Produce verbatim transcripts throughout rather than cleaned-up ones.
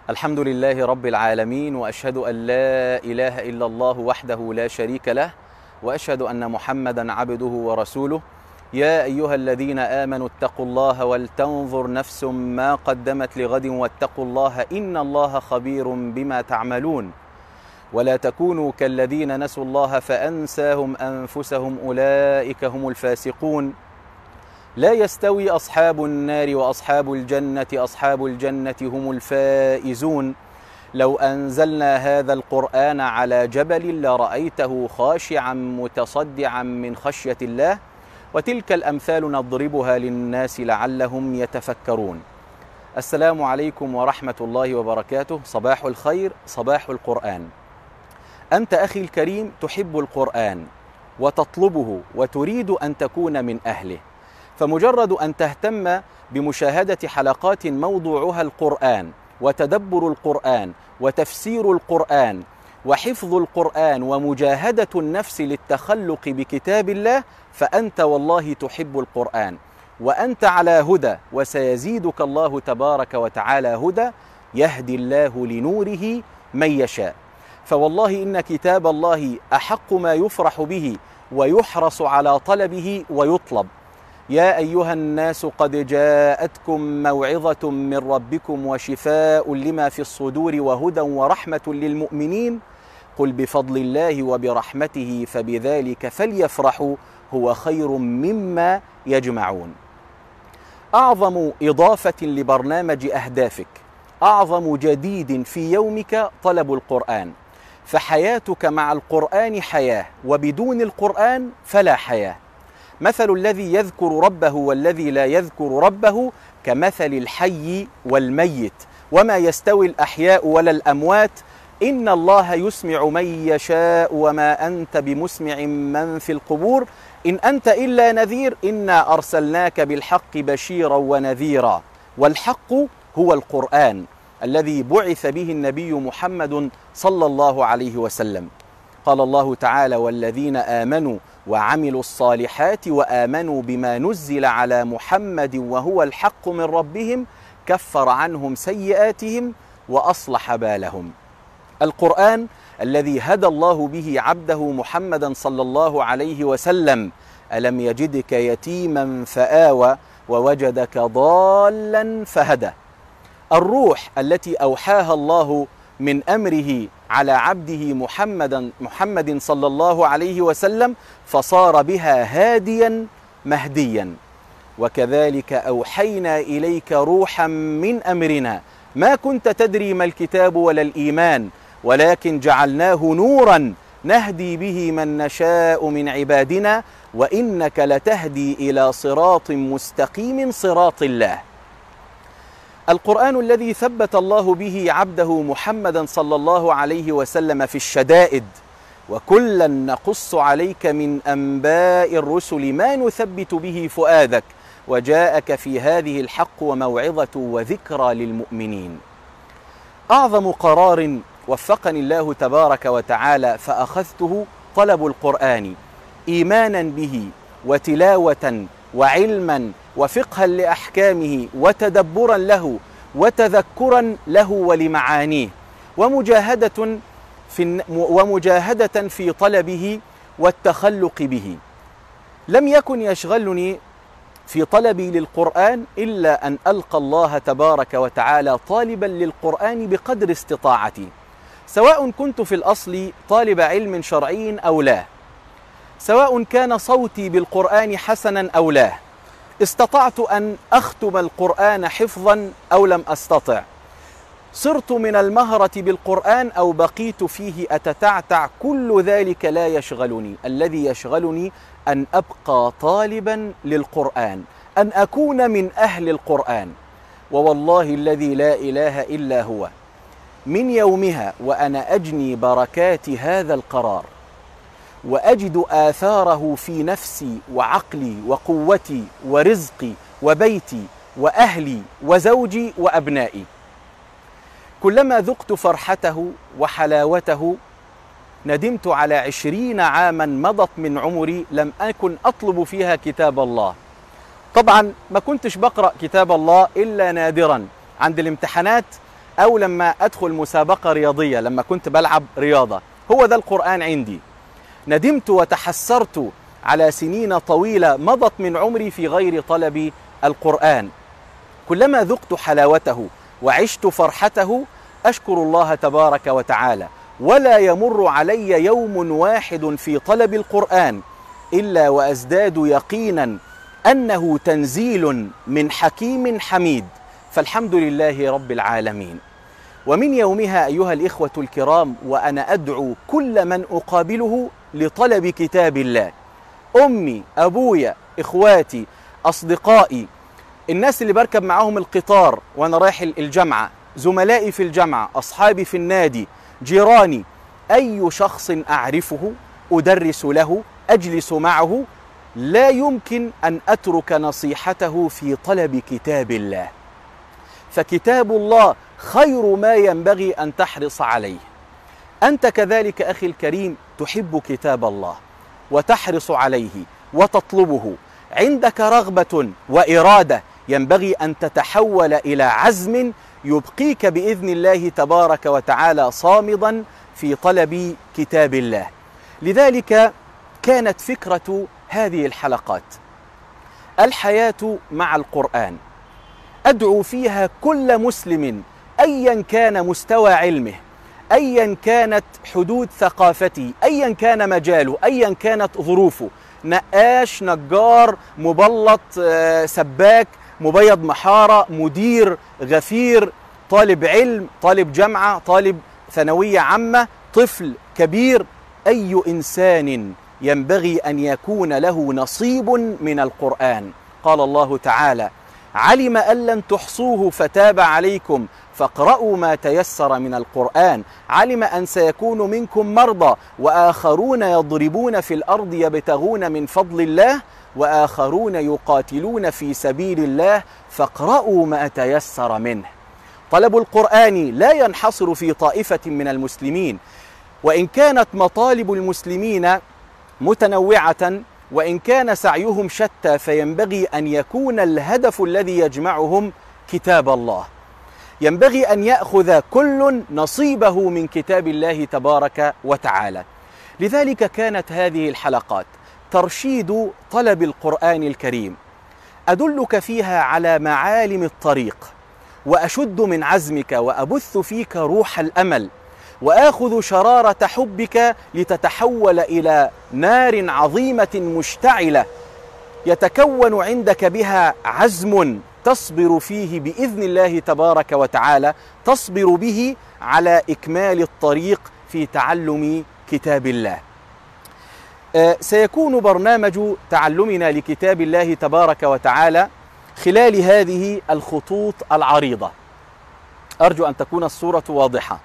الحمد لله رب العالمين، وأشهد أن لا إله إلا الله وحده لا شريك له، وأشهد أن محمدا عبده ورسوله. يا أيها الذين آمنوا اتقوا الله ولتنظر نفس ما قدمت لغد واتقوا الله إن الله خبير بما تعملون. ولا تكونوا كالذين نسوا الله فأنساهم أنفسهم أولئك هم الفاسقون. لا يستوي أصحاب النار وأصحاب الجنة أصحاب الجنة هم الفائزون. لو أنزلنا هذا القرآن على جبل لرأيته خاشعا متصدعا من خشية الله. وتلك الأمثال نضربها للناس لعلهم يتفكرون. السلام عليكم ورحمة الله وبركاته. صباح الخير، صباح القرآن. أنت أخي الكريم تحب القرآن وتطلبه وتريد أن تكون من أهله، فمجرد أن تهتم بمشاهدة حلقات موضوعها القرآن وتدبر القرآن وتفسير القرآن وحفظ القرآن ومجاهدة النفس للتخلق بكتاب الله، فأنت والله تحب القرآن وأنت على هدى، وسيزيدك الله تبارك وتعالى هدى، يهدي الله لنوره من يشاء. فوالله إن كتاب الله أحق ما يفرح به ويحرص على طلبه ويطلب. يا أيها الناس قد جاءتكم موعظة من ربكم وشفاء لما في الصدور وهدى ورحمة للمؤمنين. قل بفضل الله وبرحمته فبذلك فليفرحوا هو خير مما يجمعون. أعظم إضافة لبرنامج أهدافك، أعظم جديد في يومك طلب القرآن، فحياتك مع القرآن حياة، وبدون القرآن فلا حياة. مثل الذي يذكر ربه والذي لا يذكر ربه كمثل الحي والميت، وما يستوي الأحياء ولا الأموات. إن الله يسمع من يشاء وما أنت بمسمع من في القبور إن أنت إلا نذير إنا أرسلناك بالحق بشيرا ونذيرا. والحق هو القرآن الذي بعث به النبي محمد صلى الله عليه وسلم. قال الله تعالى: والذين آمنوا وعملوا الصالحات وآمنوا بما نزل على محمد وهو الحق من ربهم كفر عنهم سيئاتهم وأصلح بالهم. القرآن الذي هدى الله به عبده محمدا صلى الله عليه وسلم. ألم يجدك يتيما فآوى ووجدك ضالا فهدى. الروح التي أوحاها الله من أمره على عبده محمدا محمد صلى الله عليه وسلم، فصار بها هاديا مهديا. وكذلك أوحينا إليك روحا من أمرنا ما كنت تدري ما الكتاب ولا الإيمان ولكن جعلناه نورا نهدي به من نشاء من عبادنا وإنك لتهدي إلى صراط مستقيم صراط الله. القرآن الذي ثبت الله به عبده محمدا صلى الله عليه وسلم في الشدائد، وكلا نقص عليك من أنباء الرسل ما نثبت به فؤادك وجاءك في هذه الحق وموعظة وذكرى للمؤمنين. أعظم قرار وفقني الله تبارك وتعالى فأخذته طلب القرآن، إيمانا به وتلاوة وعلما وفقها لأحكامه وتدبرا له وتذكرا له ولمعانيه، ومجاهدة في ومجاهدة في طلبه والتخلق به. لم يكن يشغلني في طلبي للقرآن إلا أن ألقى الله تبارك وتعالى طالبا للقرآن بقدر استطاعتي، سواء كنت في الأصل طالب علم شرعي أو لا، سواء كان صوتي بالقرآن حسنا أو لا، استطعت أن أختم القرآن حفظا أو لم أستطع، صرت من المهرة بالقرآن أو بقيت فيه أتتعتع، كل ذلك لا يشغلني. الذي يشغلني أن أبقى طالبا للقرآن، أن أكون من أهل القرآن. ووالله الذي لا إله إلا هو، من يومها وأنا أجني بركات هذا القرار وأجد آثاره في نفسي وعقلي وقوتي ورزقي وبيتي وأهلي وزوجي وأبنائي. كلما ذقت فرحته وحلاوته ندمت على عشرين عاما مضت من عمري لم أكن أطلب فيها كتاب الله. طبعا ما كنتش بقرأ كتاب الله إلا نادرا عند الامتحانات أو لما أدخل مسابقة رياضية لما كنت بلعب رياضة. هو ده القرآن عندي. ندمت وتحسرت على سنين طويلة مضت من عمري في غير طلب القرآن. كلما ذقت حلاوته وعشت فرحته أشكر الله تبارك وتعالى، ولا يمر علي يوم واحد في طلب القرآن إلا وأزداد يقينا أنه تنزيل من حكيم حميد، فالحمد لله رب العالمين. ومن يومها أيها الإخوة الكرام وأنا أدعو كل من أقابله لطلب كتاب الله، أمي، أبويا، إخواتي، أصدقائي، الناس اللي بركب معاهم القطار وأنا رايح الجامعة، زملائي في الجامعة، أصحابي في النادي، جيراني، أي شخص أعرفه أدرس له، أجلس معه، لا يمكن أن أترك نصيحته في طلب كتاب الله. فكتاب الله خير ما ينبغي أن تحرص عليه. أنت كذلك أخي الكريم تحب كتاب الله وتحرص عليه وتطلبه، عندك رغبة وإرادة، ينبغي أن تتحول إلى عزم يبقيك بإذن الله تبارك وتعالى صامدا في طلب كتاب الله. لذلك كانت فكرة هذه الحلقات الحياة مع القرآن، أدعو فيها كل مسلم أيا كان مستوى علمه، أيا كانت حدود ثقافته، أيا كان مجاله، أيا كانت ظروفه، نقاش، نجار، مبلط، سباك، مبيض محارة، مدير، غفير، طالب علم، طالب جامعة، طالب ثانوية عامة، طفل كبير، أي إنسان ينبغي أن يكون له نصيب من القرآن. قال الله تعالى: علم أن لن تحصوه فتاب عليكم فاقرؤوا ما تيسر من القرآن، علم أن سيكون منكم مرضى وآخرون يضربون في الأرض يبتغون من فضل الله وآخرون يقاتلون في سبيل الله فاقرؤوا ما تيسر منه. طلب القرآن لا ينحصر في طائفة من المسلمين، وإن كانت مطالب المسلمين متنوعة وإن كان سعيهم شتى، فينبغي أن يكون الهدف الذي يجمعهم كتاب الله. ينبغي أن يأخذ كل نصيبه من كتاب الله تبارك وتعالى. لذلك كانت هذه الحلقات ترشيد طلب القرآن الكريم، أدلك فيها على معالم الطريق، وأشد من عزمك وأبث فيك روح الأمل، وآخذ شرارة حبك لتتحول إلى نار عظيمة مشتعلة يتكون عندك بها عزم تصبر فيه بإذن الله تبارك وتعالى، تصبر به على إكمال الطريق في تعلم كتاب الله. آه سيكون برنامج تعلمنا لكتاب الله تبارك وتعالى خلال هذه الخطوط العريضة. أرجو أن تكون الصورة واضحة.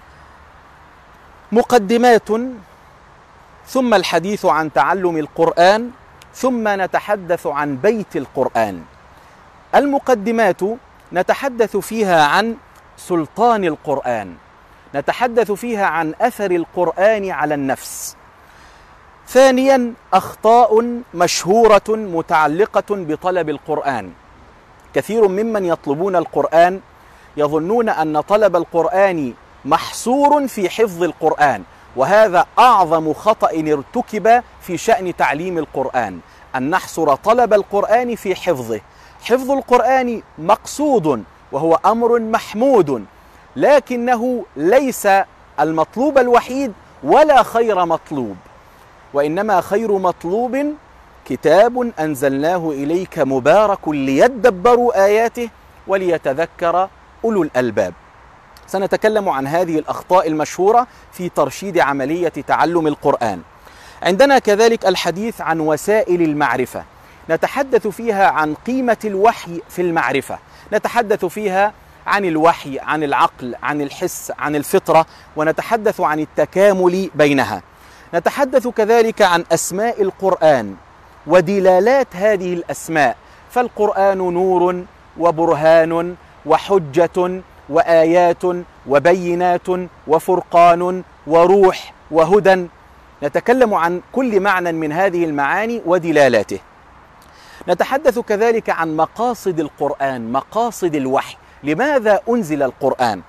مقدمات، ثم الحديث عن تعلم القرآن، ثم نتحدث عن بيت القرآن. المقدمات نتحدث فيها عن سلطان القرآن، نتحدث فيها عن أثر القرآن على النفس. ثانيا، أخطاء مشهورة متعلقة بطلب القرآن. كثير ممن يطلبون القرآن يظنون أن طلب القرآن محصور في حفظ القرآن، وهذا أعظم خطأ ارتكب في شأن تعليم القرآن، أن نحصر طلب القرآن في حفظه. حفظ القرآن مقصود وهو أمر محمود، لكنه ليس المطلوب الوحيد ولا خير مطلوب، وإنما خير مطلوب كتاب أنزلناه إليك مبارك ليدبروا آياته وليتذكر أولو الألباب. سنتكلم عن هذه الأخطاء المشهورة في ترشيد عملية تعلم القرآن. عندنا كذلك الحديث عن وسائل المعرفة، نتحدث فيها عن قيمة الوحي في المعرفة، نتحدث فيها عن الوحي، عن العقل، عن الحس، عن الفطرة، ونتحدث عن التكامل بينها. نتحدث كذلك عن أسماء القرآن ودلالات هذه الأسماء، فالقرآن نور وبرهان وحجة وآيات وبينات وفرقان وروح وهدى. نتكلم عن كل معنى من هذه المعاني ودلالاته. نتحدث كذلك عن مقاصد القرآن، مقاصد الوحي، لماذا أنزل القرآن؟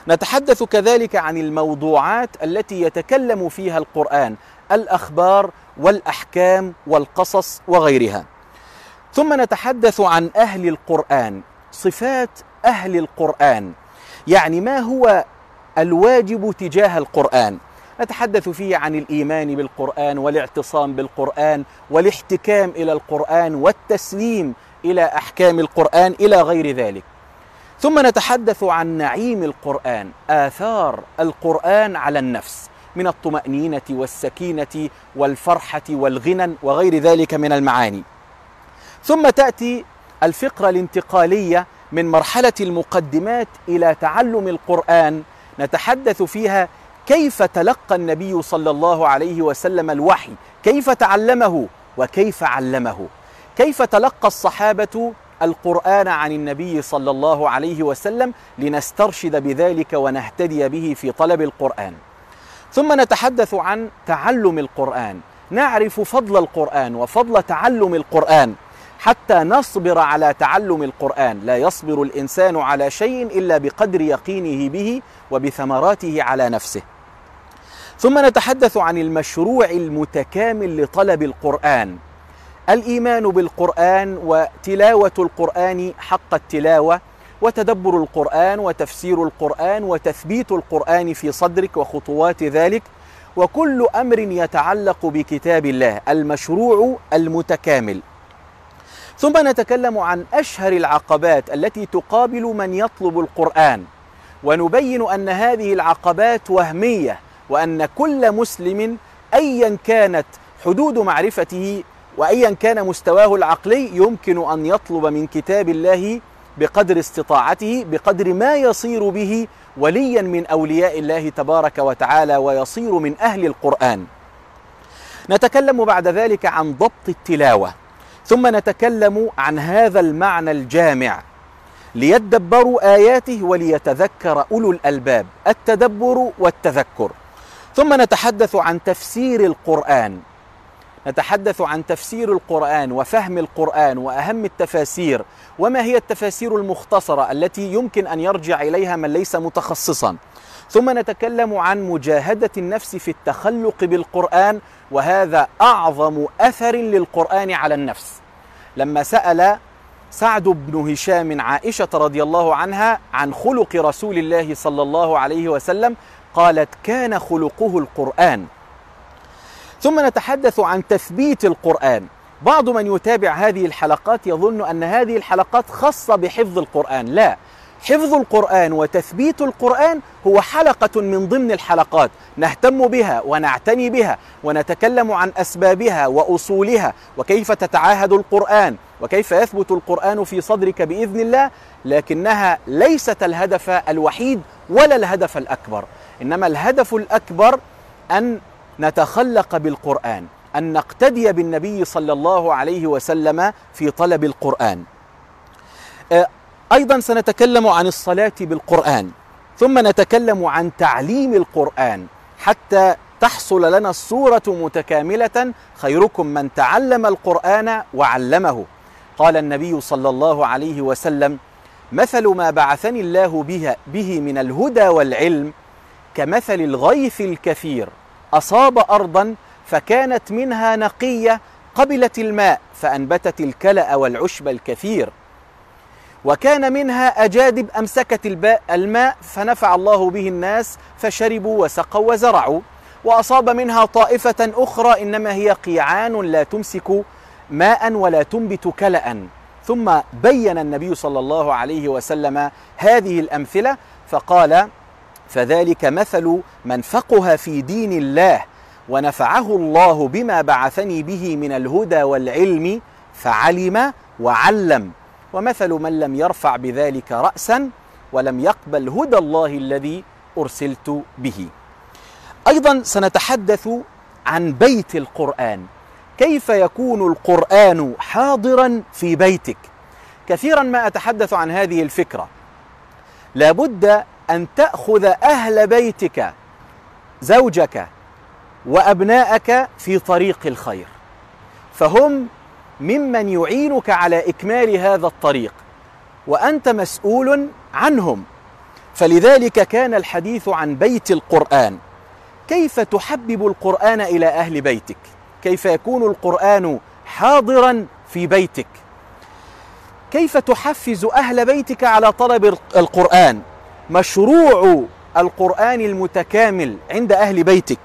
نتحدث كذلك عن الموضوعات التي يتكلم فيها القرآن، الأخبار والأحكام والقصص وغيرها. ثم نتحدث عن أهل القرآن، صفات أهل القرآن، يعني ما هو الواجب تجاه القرآن. نتحدث فيه عن الإيمان بالقرآن والاعتصام بالقرآن والاحتكام إلى القرآن والتسليم إلى أحكام القرآن إلى غير ذلك. ثم نتحدث عن نعيم القرآن، آثار القرآن على النفس من الطمأنينة والسكينة والفرحة والغنى وغير ذلك من المعاني. ثم تأتي الفقرة الانتقالية من مرحلة المقدمات إلى تعلم القرآن، نتحدث فيها كيف تلقى النبي صلى الله عليه وسلم الوحي، كيف تعلمه وكيف علمه، كيف تلقى الصحابة القرآن عن النبي صلى الله عليه وسلم لنسترشد بذلك ونهتدي به في طلب القرآن. ثم نتحدث عن تعلم القرآن، نعرف فضل القرآن وفضل تعلم القرآن حتى نصبر على تعلم القرآن. لا يصبر الإنسان على شيء إلا بقدر يقينه به وبثمراته على نفسه. ثم نتحدث عن المشروع المتكامل لطلب القرآن، الإيمان بالقرآن وتلاوة القرآن حق التلاوة وتدبر القرآن وتفسير القرآن وتثبيت القرآن في صدرك وخطوات ذلك، وكل أمر يتعلق بكتاب الله، المشروع المتكامل. ثم نتكلم عن أشهر العقبات التي تقابل من يطلب القرآن، ونبين أن هذه العقبات وهمية، وأن كل مسلم أيا كانت حدود معرفته وأيا كان مستواه العقلي يمكن أن يطلب من كتاب الله بقدر استطاعته، بقدر ما يصير به وليا من أولياء الله تبارك وتعالى ويصير من أهل القرآن. نتكلم بعد ذلك عن ضبط التلاوة، ثم نتكلم عن هذا المعنى الجامع ليدبروا آياته وليتذكر أولو الألباب، التدبر والتذكر. ثم نتحدث عن تفسير القرآن، نتحدث عن تفسير القرآن وفهم القرآن وأهم التفاسير، وما هي التفاسير المختصرة التي يمكن أن يرجع إليها من ليس متخصصا. ثم نتكلم عن مجاهدة النفس في التخلق بالقرآن، وهذا أعظم أثر للقرآن على النفس. لما سأل سعد بن هشام عائشة رضي الله عنها عن خلق رسول الله صلى الله عليه وسلم قالت كان خلقه القرآن. ثم نتحدث عن تثبيت القرآن. بعض من يتابع هذه الحلقات يظن أن هذه الحلقات خاصة بحفظ القرآن، لا، حفظ القرآن وتثبيت القرآن هو حلقة من ضمن الحلقات نهتم بها ونعتني بها ونتكلم عن أسبابها وأصولها وكيف تتعاهد القرآن وكيف يثبت القرآن في صدرك بإذن الله، لكنها ليست الهدف الوحيد ولا الهدف الأكبر، إنما الهدف الأكبر أن نتخلق بالقرآن، أن نقتدي بالنبي صلى الله عليه وسلم في طلب القرآن. أيضا سنتكلم عن الصلاة بالقرآن، ثم نتكلم عن تعليم القرآن حتى تحصل لنا الصورة متكاملة، خيركم من تعلم القرآن وعلمه. قال النبي صلى الله عليه وسلم مثل ما بعثني الله به, به من الهدى والعلم كمثل الغيث الكثير أصاب أرضا فكانت منها نقية قبلت الماء فأنبتت الكلأ والعشب الكثير، وكان منها أجادب أمسكت الماء فنفع الله به الناس فشربوا وسقوا وزرعوا، وأصاب منها طائفة أخرى إنما هي قيعان لا تمسك ماء ولا تنبت كلأ. ثم بين النبي صلى الله عليه وسلم هذه الأمثلة فقال فذلك مثل من فقه في دين الله ونفعه الله بما بعثني به من الهدى والعلم فعلم وعلم، ومثل من لم يرفع بذلك رأسا ولم يقبل هدى الله الذي أرسلت به. أيضا سنتحدث عن بيت القرآن، كيف يكون القرآن حاضرا في بيتك. كثيرا ما أتحدث عن هذه الفكرة، لابد أن تأخذ أهل بيتك زوجك وأبناءك في طريق الخير، فهم ممن يعينك على إكمال هذا الطريق وأنت مسؤول عنهم، فلذلك كان الحديث عن بيت القرآن. كيف تحبب القرآن إلى أهل بيتك؟ كيف يكون القرآن حاضرا في بيتك؟ كيف تحفز أهل بيتك على طلب القرآن؟ مشروع القرآن المتكامل عند أهل بيتك.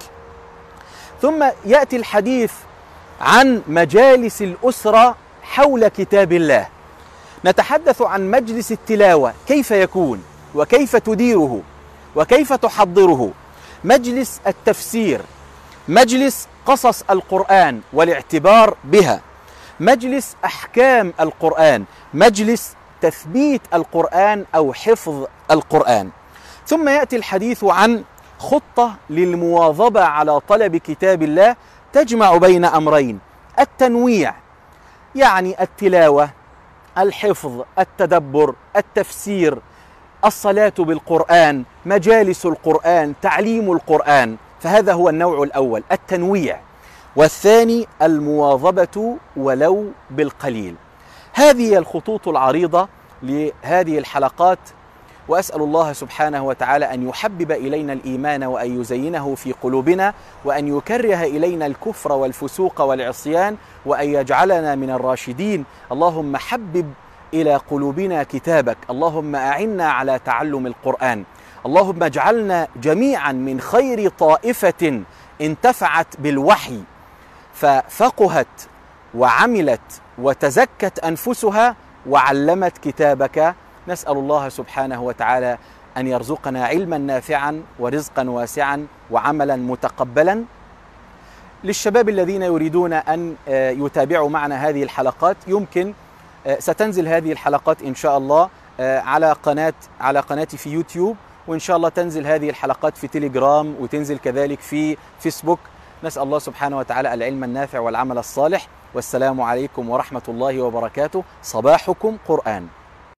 ثم يأتي الحديث عن مجالس الأسرة حول كتاب الله. نتحدث عن مجلس التلاوة، كيف يكون وكيف تديره وكيف تحضره، مجلس التفسير، مجلس قصص القرآن والاعتبار بها، مجلس أحكام القرآن، مجلس تثبيت القرآن أو حفظ القرآن. ثم يأتي الحديث عن خطة للمواظبة على طلب كتاب الله تجمع بين أمرين: التنويع، يعني التلاوة، الحفظ، التدبر، التفسير، الصلاة بالقرآن، مجالس القرآن، تعليم القرآن. فهذا هو النوع الأول، التنويع. والثاني المواظبة ولو بالقليل. هذه الخطوط العريضة لهذه الحلقات، وأسأل الله سبحانه وتعالى أن يحبب إلينا الإيمان وأن يزينه في قلوبنا، وأن يكره إلينا الكفر والفسوق والعصيان، وأن يجعلنا من الراشدين. اللهم حبب إلى قلوبنا كتابك، اللهم أعنا على تعلم القرآن، اللهم اجعلنا جميعا من خير طائفة انتفعت بالوحي ففقهت وعملت وتزكت أنفسها وعلمت كتابك. نسأل الله سبحانه وتعالى أن يرزقنا علما نافعا ورزقا واسعا وعملا متقبلا. للشباب الذين يريدون أن يتابعوا معنا هذه الحلقات، يمكن ستنزل هذه الحلقات إن شاء الله على قناة على قناتي في يوتيوب، وإن شاء الله تنزل هذه الحلقات في تيليجرام، وتنزل كذلك في فيسبوك. نسأل الله سبحانه وتعالى العلم النافع والعمل الصالح. والسلام عليكم ورحمة الله وبركاته. صباحكم قرآن.